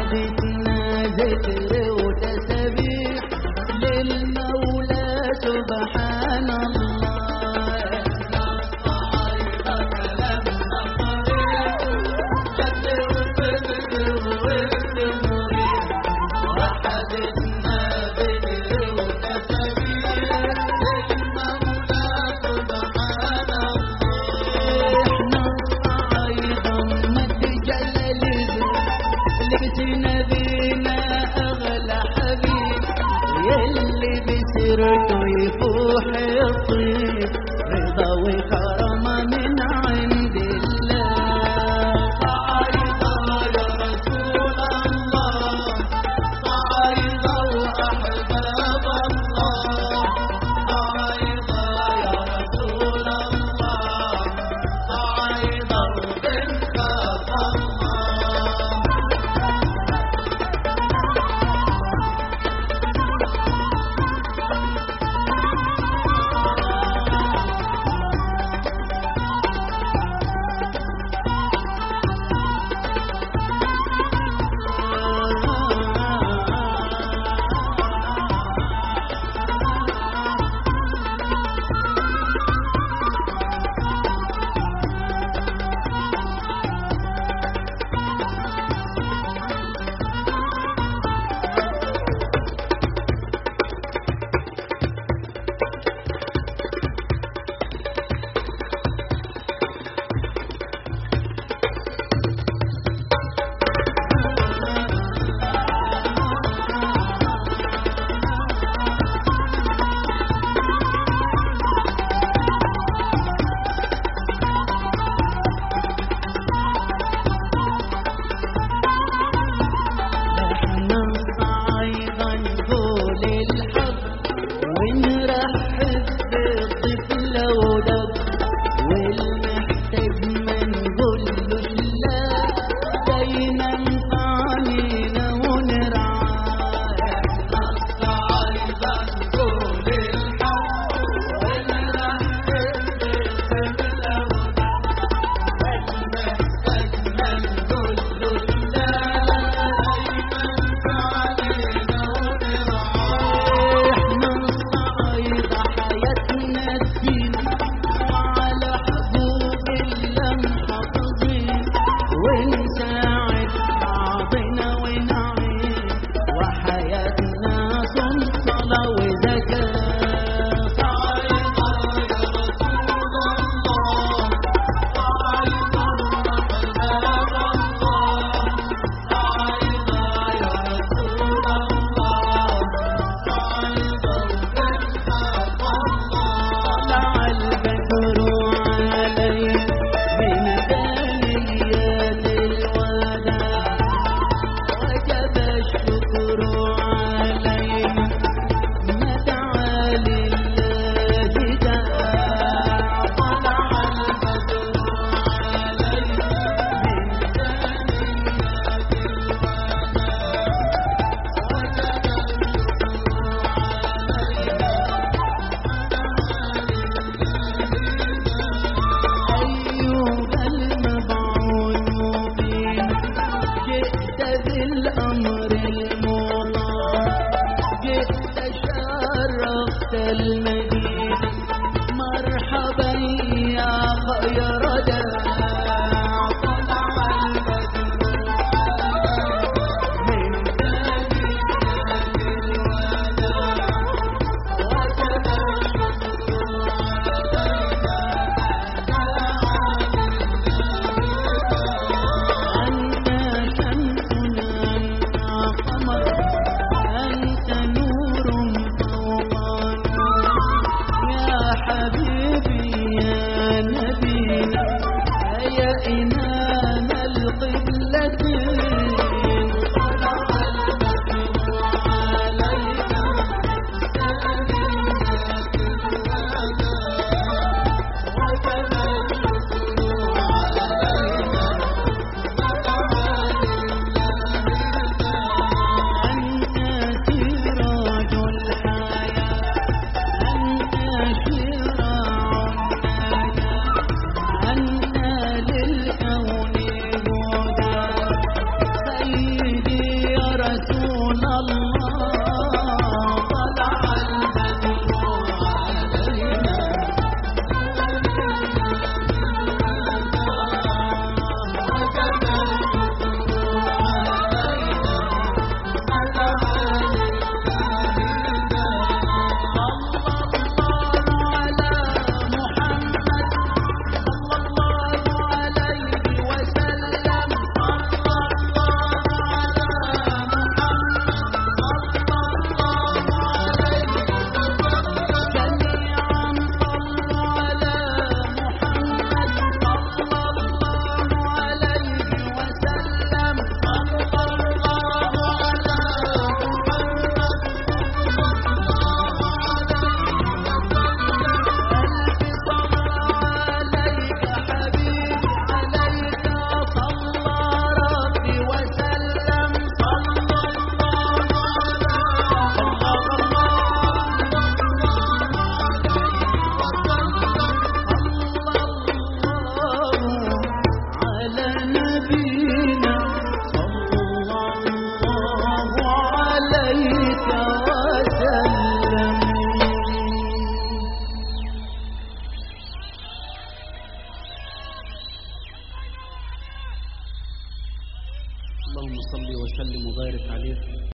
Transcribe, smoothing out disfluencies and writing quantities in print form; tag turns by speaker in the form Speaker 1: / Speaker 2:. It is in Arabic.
Speaker 1: وحدتنا ذكر وتسبيح للمولى سبحان الله. احنا الصعايدة كلامنا صريح جد وصدق وورد مريح وحدتنا ذكر وتسبيح للمولى سبحان الله. احنا الصعايدة مد جلالهم لبسنا بينا اغلى حبيب يلي بسرته يفوح يطيب رضا وكرامة من عند الله. صعايدة يا رسول الله صعايدة وأحباب الله صعايدة يا رسول الله صعايدة وبنخاف الله. احنا الصعايدة نقول الحق ونرحب بالطفل ودب والمحتاج ما نقولوش لا دايما عنينا ونرعاه. احنا الصعايدة نقول الحق ونرحب بالطفل ودب والمحتاج ما نقولوش لا احنا الصعايدة حياتنا الدين وعلى حدود الله محافظين ونساعد بعضنا ونعين وحياتنا صلاة وزكاة. صعايدة يا رسول الله صعايدة وأحباب الله صعايدة يا رسول الله صعايدة وبنخاف الله. طلع البدر علينا بمثاليات الوداع وجب الشكر علينا مدعى لله داع. طلع البدر علينا بمثاليات أيها المبعوث مبين جئت بالأمر المطاع جئت شرفت المدينة مرحبا يا خير داع. طلع البدر من ثنيات الوداع وجب الشكر علينا أنت شمسنا أنت قمر أنت نور فوق نور يا حبيبي يا نبينا يا إمام القبلتين. طلع البدر علينا ثنيات الوداع وجب الشكر علينا أنت سراج الحياة أنت شراع النجاة أنت للكون هدى
Speaker 2: اللهم صل وسلم وبارك عليه